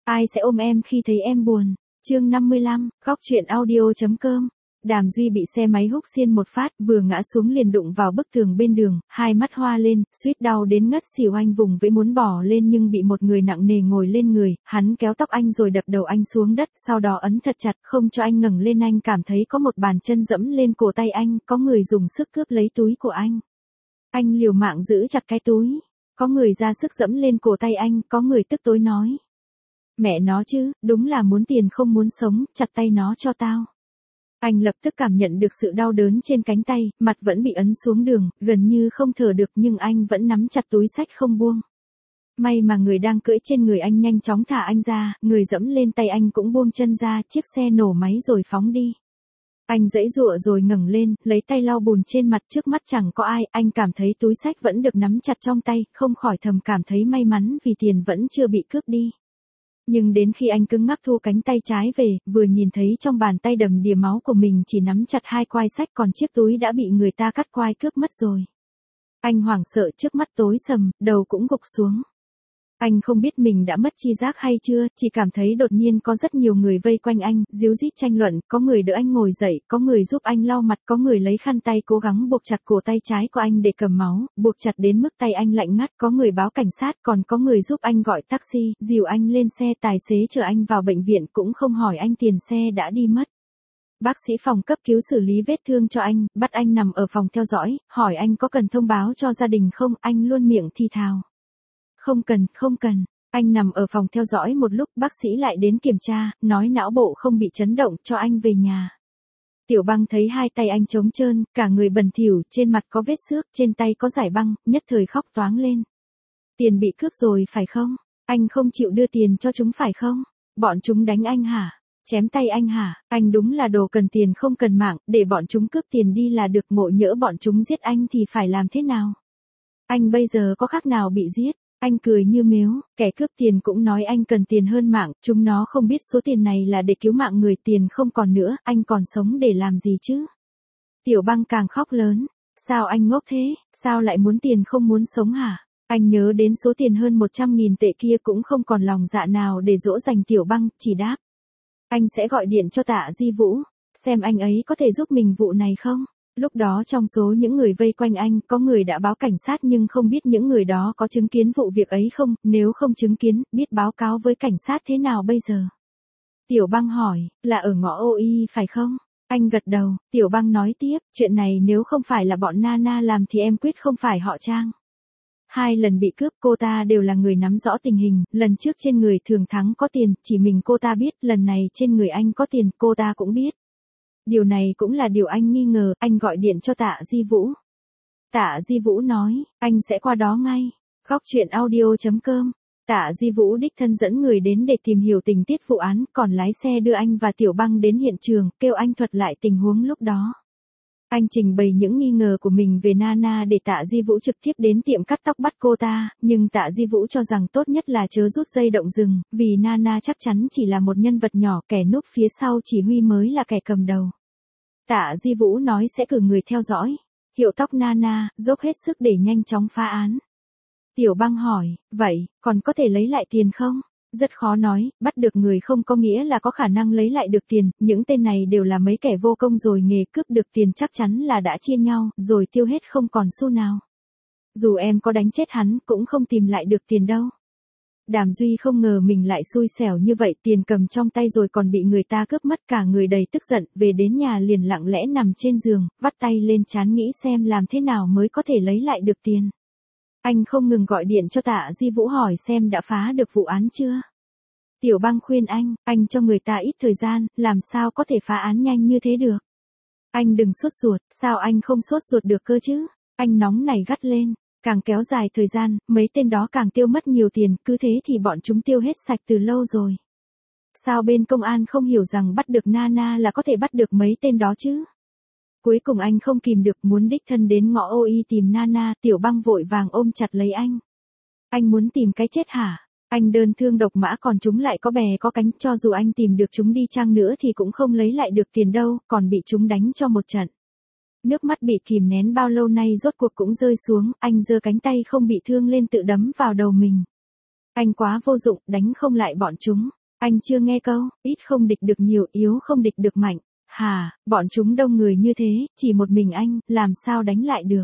Ai sẽ ôm em khi thấy em buồn? Chương 55, góc truyện audio.com. Đàm Duy bị xe máy húc xiên một phát, vừa ngã xuống liền đụng vào bức tường bên đường, hai mắt hoa lên, suýt đau đến ngất xỉu. Anh vùng vẫy muốn bỏ lên nhưng bị một người nặng nề ngồi lên người, hắn kéo tóc anh rồi đập đầu anh xuống đất, sau đó ấn thật chặt, không cho anh ngẩng lên. Anh cảm thấy có một bàn chân dẫm lên cổ tay anh, có người dùng sức cướp lấy túi của anh. Anh liều mạng giữ chặt cái túi, có người ra sức dẫm lên cổ tay anh, có người tức tối nói. Mẹ nó chứ, đúng là muốn tiền không muốn sống, chặt tay nó cho tao. Anh lập tức cảm nhận được sự đau đớn trên cánh tay, mặt vẫn bị ấn xuống đường, gần như không thở được nhưng anh vẫn nắm chặt túi xách không buông. May mà người đang cưỡi trên người anh nhanh chóng thả anh ra, người dẫm lên tay anh cũng buông chân ra, chiếc xe nổ máy rồi phóng đi. Anh giãy giụa rồi ngẩng lên, lấy tay lau bùn trên mặt, trước mắt chẳng có ai, anh cảm thấy túi xách vẫn được nắm chặt trong tay, không khỏi thầm cảm thấy may mắn vì tiền vẫn chưa bị cướp đi. Nhưng đến khi anh cứng ngắc thu cánh tay trái về, vừa nhìn thấy trong bàn tay đầm đìa máu của mình chỉ nắm chặt hai quai xách, còn chiếc túi đã bị người ta cắt quai cướp mất rồi. Anh hoảng sợ, trước mắt tối sầm, đầu cũng gục xuống. Anh không biết mình đã mất tri giác hay chưa, chỉ cảm thấy đột nhiên có rất nhiều người vây quanh anh, díu dít tranh luận, có người đỡ anh ngồi dậy, có người giúp anh lau mặt, có người lấy khăn tay cố gắng buộc chặt cổ tay trái của anh để cầm máu, buộc chặt đến mức tay anh lạnh ngắt, có người báo cảnh sát, còn có người giúp anh gọi taxi, dìu anh lên xe, tài xế chở anh vào bệnh viện cũng không hỏi anh tiền xe đã đi mất. Bác sĩ phòng cấp cứu xử lý vết thương cho anh, bắt anh nằm ở phòng theo dõi, hỏi anh có cần thông báo cho gia đình không, anh luôn miệng thì thào. Không cần, không cần. Anh nằm ở phòng theo dõi một lúc, bác sĩ lại đến kiểm tra, nói não bộ không bị chấn động, cho anh về nhà. Tiểu Băng thấy hai tay anh trống trơn, cả người bẩn thỉu, trên mặt có vết xước, trên tay có dải băng, nhất thời khóc toáng lên. Tiền bị cướp rồi phải không? Anh không chịu đưa tiền cho chúng phải không? Bọn chúng đánh anh hả? Chém tay anh hả? Anh đúng là đồ cần tiền không cần mạng, để bọn chúng cướp tiền đi là được, ngộ nhỡ bọn chúng giết anh thì phải làm thế nào? Anh bây giờ có khác nào bị giết? Anh cười như mếu, kẻ cướp tiền cũng nói anh cần tiền hơn mạng, chúng nó không biết số tiền này là để cứu mạng người, tiền không còn nữa, anh còn sống để làm gì chứ? Tiểu Băng càng khóc lớn, sao anh ngốc thế, sao lại muốn tiền không muốn sống hả? Anh nhớ đến số tiền hơn 100.000 tệ kia cũng không còn lòng dạ nào để dỗ dành Tiểu Băng, chỉ đáp. Anh sẽ gọi điện cho Tạ Di Vũ, xem anh ấy có thể giúp mình vụ này không? Lúc đó trong số những người vây quanh anh, có người đã báo cảnh sát nhưng không biết những người đó có chứng kiến vụ việc ấy không, nếu không chứng kiến, biết báo cáo với cảnh sát thế nào bây giờ? Tiểu Băng hỏi, là ở ngõ Ô Y phải không? Anh gật đầu, Tiểu Băng nói tiếp, chuyện này nếu không phải là bọn Nana làm thì em quyết không phải họ Trang. 2 lần bị cướp cô ta đều là người nắm rõ tình hình, lần trước trên người Thường Thắng có tiền, chỉ mình cô ta biết, lần này trên người anh có tiền, cô ta cũng biết. Điều này cũng là điều anh nghi ngờ, anh gọi điện cho Tạ Di Vũ. Tạ Di Vũ nói, anh sẽ qua đó ngay. Góc truyện audio.com. Tạ Di Vũ đích thân dẫn người đến để tìm hiểu tình tiết vụ án, còn lái xe đưa anh và Tiểu Băng đến hiện trường, kêu anh thuật lại tình huống lúc đó. Anh trình bày những nghi ngờ của mình về Nana để Tạ Di Vũ trực tiếp đến tiệm cắt tóc bắt cô ta, nhưng Tạ Di Vũ cho rằng tốt nhất là chớ rút dây động rừng, vì Nana chắc chắn chỉ là một nhân vật nhỏ, kẻ núp phía sau chỉ huy mới là kẻ cầm đầu. Tạ Di Vũ nói sẽ cử người theo dõi, hiệu tóc Nana, dốc hết sức để nhanh chóng phá án. Tiểu Băng hỏi, vậy, còn có thể lấy lại tiền không? Rất khó nói, bắt được người không có nghĩa là có khả năng lấy lại được tiền, những tên này đều là mấy kẻ vô công rồi nghề, cướp được tiền chắc chắn là đã chia nhau, rồi tiêu hết không còn xu nào. Dù em có đánh chết hắn, cũng không tìm lại được tiền đâu. Đàm Duy không ngờ mình lại xui xẻo như vậy, tiền cầm trong tay rồi còn bị người ta cướp mất, cả người đầy tức giận, về đến nhà liền lặng lẽ nằm trên giường, vắt tay lên trán nghĩ xem làm thế nào mới có thể lấy lại được tiền. Anh không ngừng gọi điện cho Tạ Di Vũ hỏi xem đã phá được vụ án chưa. Tiểu Băng khuyên anh cho người ta ít thời gian, làm sao có thể phá án nhanh như thế được. Anh đừng sốt ruột, sao anh không sốt ruột được cơ chứ? Anh nóng này gắt lên, càng kéo dài thời gian, mấy tên đó càng tiêu mất nhiều tiền, cứ thế thì bọn chúng tiêu hết sạch từ lâu rồi. Sao bên công an không hiểu rằng bắt được Nana là có thể bắt được mấy tên đó chứ? Cuối cùng anh không kìm được muốn đích thân đến ngõ Ô Y tìm Nana, Tiểu Băng vội vàng ôm chặt lấy anh. Anh muốn tìm cái chết hả? Anh đơn thương độc mã còn chúng lại có bè có cánh, cho dù anh tìm được chúng đi chăng nữa thì cũng không lấy lại được tiền đâu, còn bị chúng đánh cho một trận. Nước mắt bị kìm nén bao lâu nay rốt cuộc cũng rơi xuống, anh giơ cánh tay không bị thương lên tự đấm vào đầu mình. Anh quá vô dụng, đánh không lại bọn chúng. Anh chưa nghe câu, ít không địch được nhiều, yếu không địch được mạnh. Hà, bọn chúng đông người như thế, chỉ một mình anh, làm sao đánh lại được.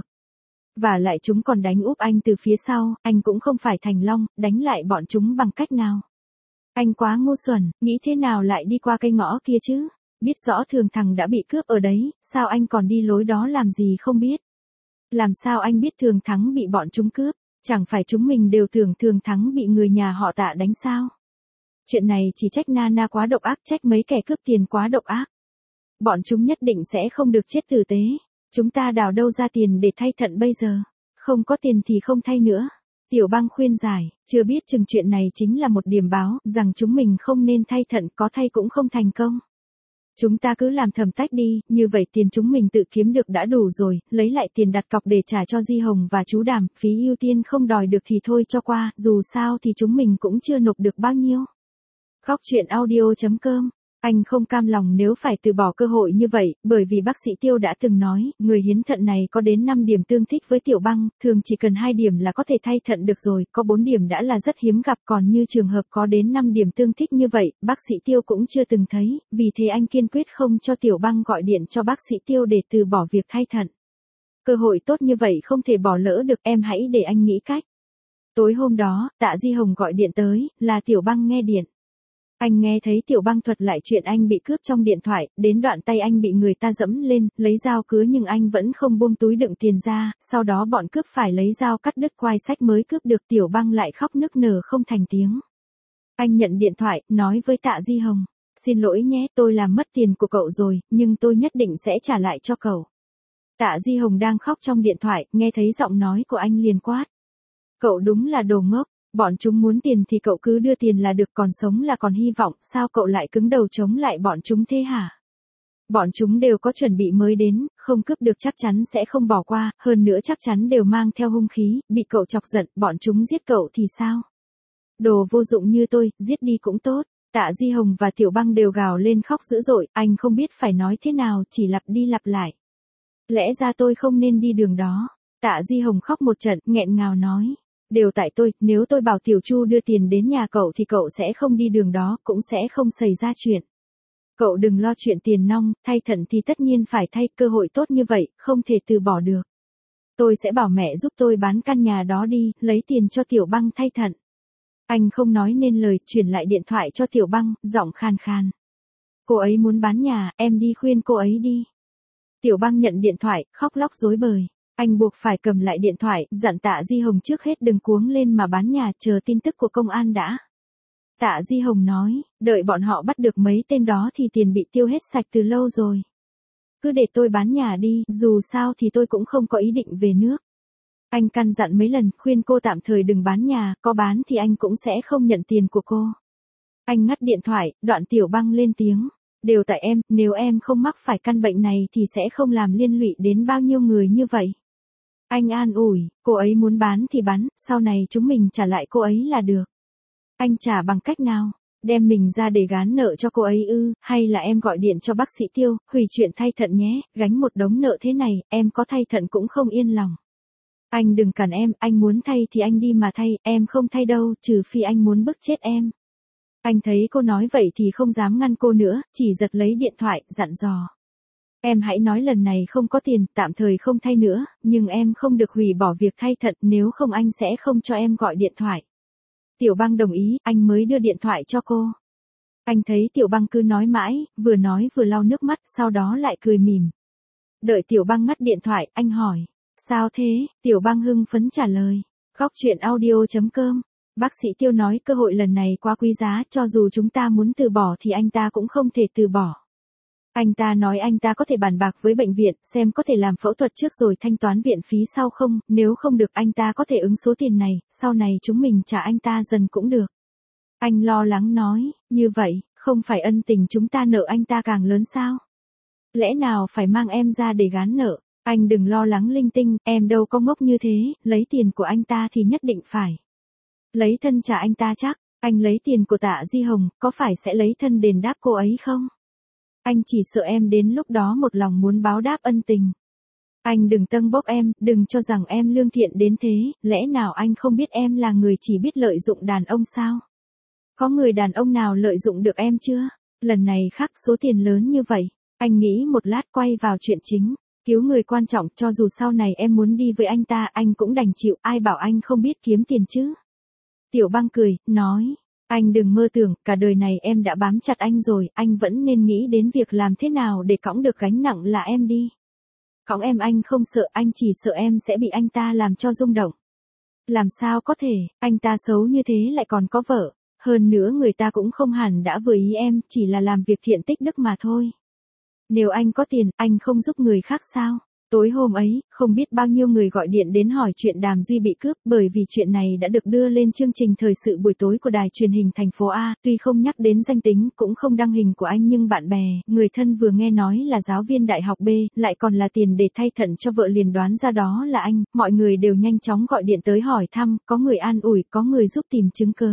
Và lại chúng còn đánh úp anh từ phía sau, anh cũng không phải Thành Long, đánh lại bọn chúng bằng cách nào. Anh quá ngu xuẩn, nghĩ thế nào lại đi qua cây ngõ kia chứ? Biết rõ Thường Thắng đã bị cướp ở đấy, sao anh còn đi lối đó làm gì không biết? Làm sao anh biết Thường Thắng bị bọn chúng cướp? Chẳng phải chúng mình đều tưởng Thường Thắng bị người nhà họ Tạ đánh sao? Chuyện này chỉ trách Nana quá độc ác, trách mấy kẻ cướp tiền quá độc ác. Bọn chúng nhất định sẽ không được chết tử tế. Chúng ta đào đâu ra tiền để thay thận bây giờ? Không có tiền thì không thay nữa. Tiểu Băng khuyên giải, chưa biết chừng chuyện này chính là một điểm báo, rằng chúng mình không nên thay thận, có thay cũng không thành công. Chúng ta cứ làm thầm tách đi, như vậy tiền chúng mình tự kiếm được đã đủ rồi, lấy lại tiền đặt cọc để trả cho Di Hồng và chú Đàm, phí ưu tiên không đòi được thì thôi cho qua, dù sao thì chúng mình cũng chưa nộp được bao nhiêu. Khóc chuyện audio.com. Anh không cam lòng nếu phải từ bỏ cơ hội như vậy, bởi vì bác sĩ Tiêu đã từng nói, người hiến thận này có đến 5 điểm tương thích với Tiểu Băng, thường chỉ cần 2 điểm là có thể thay thận được rồi, có 4 điểm đã là rất hiếm gặp, còn như trường hợp có đến 5 điểm tương thích như vậy, bác sĩ Tiêu cũng chưa từng thấy, vì thế anh kiên quyết không cho Tiểu Băng gọi điện cho bác sĩ Tiêu để từ bỏ việc thay thận. Cơ hội tốt như vậy không thể bỏ lỡ được, em hãy để anh nghĩ cách. Tối hôm đó, Tạ Di Hồng gọi điện tới, là Tiểu Băng nghe điện. Anh nghe thấy Tiểu Băng thuật lại chuyện anh bị cướp trong điện thoại, đến đoạn tay anh bị người ta giẫm lên, lấy dao cứa nhưng anh vẫn không buông túi đựng tiền ra, sau đó bọn cướp phải lấy dao cắt đứt quai sách mới cướp được. Tiểu Băng lại khóc nức nở không thành tiếng. Anh nhận điện thoại, nói với Tạ Di Hồng, xin lỗi nhé, tôi làm mất tiền của cậu rồi, nhưng tôi nhất định sẽ trả lại cho cậu. Tạ Di Hồng đang khóc trong điện thoại, nghe thấy giọng nói của anh liền quát. Cậu đúng là đồ ngốc. Bọn chúng muốn tiền thì cậu cứ đưa tiền là được, còn sống là còn hy vọng, sao cậu lại cứng đầu chống lại bọn chúng thế hả? Bọn chúng đều có chuẩn bị mới đến, không cướp được chắc chắn sẽ không bỏ qua, hơn nữa chắc chắn đều mang theo hung khí, bị cậu chọc giận, bọn chúng giết cậu thì sao? Đồ vô dụng như tôi, giết đi cũng tốt. Tạ Di Hồng và Tiểu Băng đều gào lên khóc dữ dội, anh không biết phải nói thế nào, chỉ lặp đi lặp lại. Lẽ ra tôi không nên đi đường đó. Tạ Di Hồng khóc một trận, nghẹn ngào nói. Đều tại tôi, nếu tôi bảo Tiểu Chu đưa tiền đến nhà cậu thì cậu sẽ không đi đường đó, cũng sẽ không xảy ra chuyện. Cậu đừng lo chuyện tiền nong, thay thận thì tất nhiên phải thay, cơ hội tốt như vậy, không thể từ bỏ được. Tôi sẽ bảo mẹ giúp tôi bán căn nhà đó đi, lấy tiền cho Tiểu Băng thay thận. Anh không nói nên lời, chuyển lại điện thoại cho Tiểu Băng, giọng khan khan. Cô ấy muốn bán nhà, em đi khuyên cô ấy đi. Tiểu Băng nhận điện thoại, khóc lóc rối bời. Anh buộc phải cầm lại điện thoại, dặn Tạ Di Hồng trước hết đừng cuống lên mà bán nhà, chờ tin tức của công an đã. Tạ Di Hồng nói, đợi bọn họ bắt được mấy tên đó thì tiền bị tiêu hết sạch từ lâu rồi. Cứ để tôi bán nhà đi, dù sao thì tôi cũng không có ý định về nước. Anh căn dặn mấy lần, khuyên cô tạm thời đừng bán nhà, có bán thì anh cũng sẽ không nhận tiền của cô. Anh ngắt điện thoại, đoạn Tiểu Băng lên tiếng. Đều tại em, nếu em không mắc phải căn bệnh này thì sẽ không làm liên lụy đến bao nhiêu người như vậy. Anh an ủi, cô ấy muốn bán thì bán, sau này chúng mình trả lại cô ấy là được. Anh trả bằng cách nào? Đem mình ra để gán nợ cho cô ấy ư, hay là em gọi điện cho bác sĩ Tiêu, hủy chuyện thay thận nhé, gánh một đống nợ thế này, em có thay thận cũng không yên lòng. Anh đừng cản em, anh muốn thay thì anh đi mà thay, em không thay đâu, trừ phi anh muốn bức chết em. Anh thấy cô nói vậy thì không dám ngăn cô nữa, chỉ giật lấy điện thoại, dặn dò. Em hãy nói lần này không có tiền, tạm thời không thay nữa, nhưng em không được hủy bỏ việc thay thận, nếu không anh sẽ không cho em gọi điện thoại. Tiểu Băng đồng ý, anh mới đưa điện thoại cho cô. Anh thấy Tiểu Băng cứ nói mãi, vừa nói vừa lau nước mắt, sau đó lại cười mỉm. Đợi Tiểu Băng ngắt điện thoại, anh hỏi. Sao thế? Tiểu Băng hưng phấn trả lời. Khóc chuyện audio.com. Bác sĩ Tiêu nói cơ hội lần này quá quý giá, cho dù chúng ta muốn từ bỏ thì anh ta cũng không thể từ bỏ. Anh ta nói anh ta có thể bàn bạc với bệnh viện, xem có thể làm phẫu thuật trước rồi thanh toán viện phí sau không, nếu không được anh ta có thể ứng số tiền này, sau này chúng mình trả anh ta dần cũng được. Anh lo lắng nói, như vậy, không phải ân tình chúng ta nợ anh ta càng lớn sao? Lẽ nào phải mang em ra để gán nợ? Anh đừng lo lắng linh tinh, em đâu có ngốc như thế, lấy tiền của anh ta thì nhất định phải. Lấy thân trả anh ta chắc, anh lấy tiền của Tạ Di Hồng, có phải sẽ lấy thân đền đáp cô ấy không? Anh chỉ sợ em đến lúc đó một lòng muốn báo đáp ân tình. Anh đừng tâng bốc em, đừng cho rằng em lương thiện đến thế, lẽ nào anh không biết em là người chỉ biết lợi dụng đàn ông sao? Có người đàn ông nào lợi dụng được em chưa? Lần này khắc số tiền lớn như vậy. Anh nghĩ một lát quay vào chuyện chính. Cứu người quan trọng, cho dù sau này em muốn đi với anh ta, anh cũng đành chịu, ai bảo anh không biết kiếm tiền chứ. Tiểu Băng cười, nói, anh đừng mơ tưởng, cả đời này em đã bám chặt anh rồi, anh vẫn nên nghĩ đến việc làm thế nào để cõng được gánh nặng là em đi. Cõng em anh không sợ, anh chỉ sợ em sẽ bị anh ta làm cho rung động. Làm sao có thể, anh ta xấu như thế lại còn có vợ, hơn nữa người ta cũng không hẳn đã vừa ý em, chỉ là làm việc thiện tích đức mà thôi. Nếu anh có tiền, anh không giúp người khác sao? Tối hôm ấy, không biết bao nhiêu người gọi điện đến hỏi chuyện Đàm Duy bị cướp, bởi vì chuyện này đã được đưa lên chương trình thời sự buổi tối của đài truyền hình thành phố A, tuy không nhắc đến danh tính, cũng không đăng hình của anh nhưng bạn bè, người thân vừa nghe nói là giáo viên đại học B, lại còn là tiền để thay thận cho vợ liền đoán ra đó là anh, mọi người đều nhanh chóng gọi điện tới hỏi thăm, có người an ủi, có người giúp tìm chứng cớ.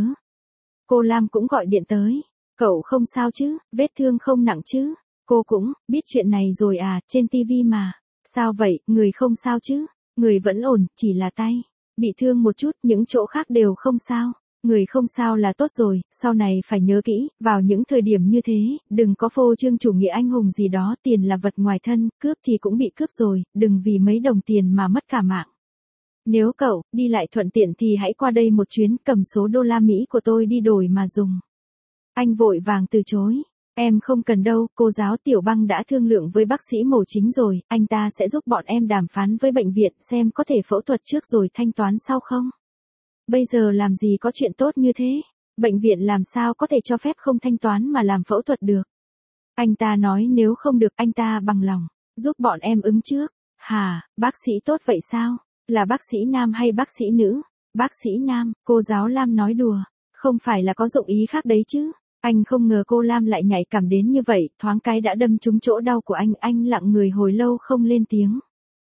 Cô Lam cũng gọi điện tới, cậu không sao chứ, vết thương không nặng chứ? Cô cũng biết chuyện này rồi à, trên TV mà. Sao vậy, người không sao chứ? Người vẫn ổn, chỉ là tay bị thương một chút, những chỗ khác đều không sao. Người không sao là tốt rồi, sau này phải nhớ kỹ, vào những thời điểm như thế, đừng có phô trương chủ nghĩa anh hùng gì đó, tiền là vật ngoài thân, cướp thì cũng bị cướp rồi, đừng vì mấy đồng tiền mà mất cả mạng. Nếu cậu đi lại thuận tiện thì hãy qua đây một chuyến, cầm số đô la Mỹ của tôi đi đổi mà dùng. Anh vội vàng từ chối. Em không cần đâu, cô giáo Tiểu Băng đã thương lượng với bác sĩ mổ chính rồi, anh ta sẽ giúp bọn em đàm phán với bệnh viện xem có thể phẫu thuật trước rồi thanh toán sau không. Bây giờ làm gì có chuyện tốt như thế, bệnh viện làm sao có thể cho phép không thanh toán mà làm phẫu thuật được. Anh ta nói nếu không được anh ta bằng lòng, giúp bọn em ứng trước. Hả, bác sĩ tốt vậy sao? Là bác sĩ nam hay bác sĩ nữ? Bác sĩ nam, cô giáo Lam nói đùa, không phải là có dụng ý khác đấy chứ. Anh không ngờ cô Lam lại nhạy cảm đến như vậy, thoáng cái đã đâm trúng chỗ đau của anh lặng người hồi lâu không lên tiếng.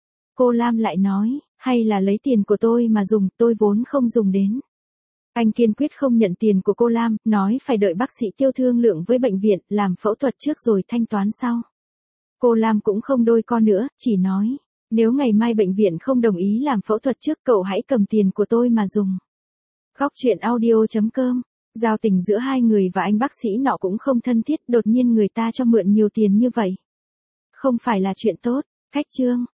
Cô Lam lại nói, hay là lấy tiền của tôi mà dùng, tôi vốn không dùng đến. Anh kiên quyết không nhận tiền của cô Lam, nói phải đợi bác sĩ Tiêu thương lượng với bệnh viện, làm phẫu thuật trước rồi thanh toán sau. Cô Lam cũng không đôi co nữa, chỉ nói, nếu ngày mai bệnh viện không đồng ý làm phẫu thuật trước cậu hãy cầm tiền của tôi mà dùng. Góc truyện audio.com. Giao tình giữa hai người và anh bác sĩ nọ cũng không thân thiết, đột nhiên người ta cho mượn nhiều tiền như vậy. Không phải là chuyện tốt. Khách chương.